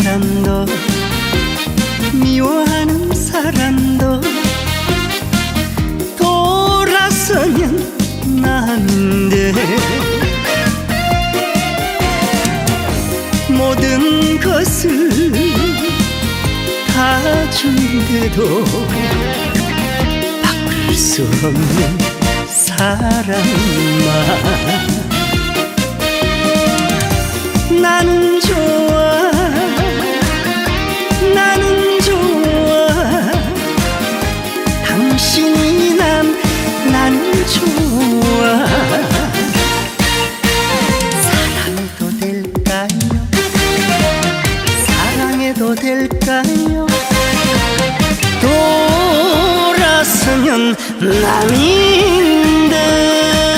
사람도 미워하는 사람도 돌아서면 남인데 모든 것을 다 준대도 바꿀 수 없는 사람만 나는 좋아 나는 좋아 당신이 나는 좋아 사랑해도 될까요 사랑해도 될까요 돌아서면 남인데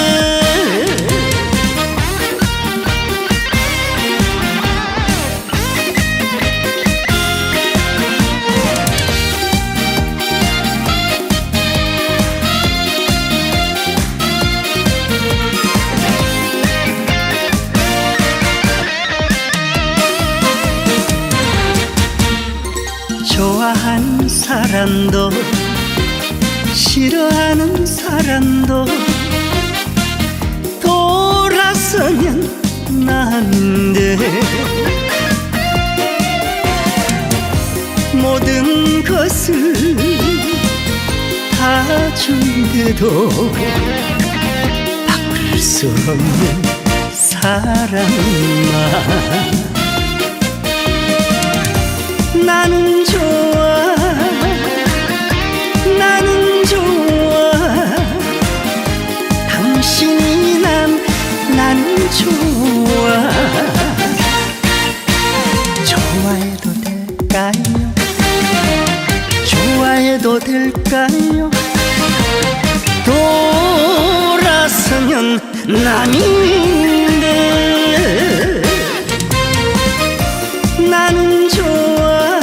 좋아하는 사람도 싫어하는 사람도 돌아서면 남인데 모든 것을 다 준대도 바꿀 수 없는 사람만 나는 좋아 나는 좋아 당신이 나는 좋아 좋아해도 될까요 좋아해도 될까요 돌아서면 남인데 나는 좋아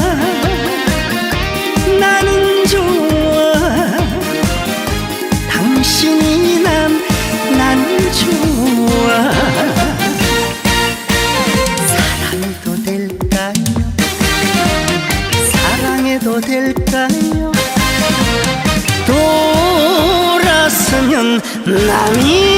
나는 좋아 당신이 나는 좋아 사랑해도 될까요 사랑해도 될까요 돌아서면 남이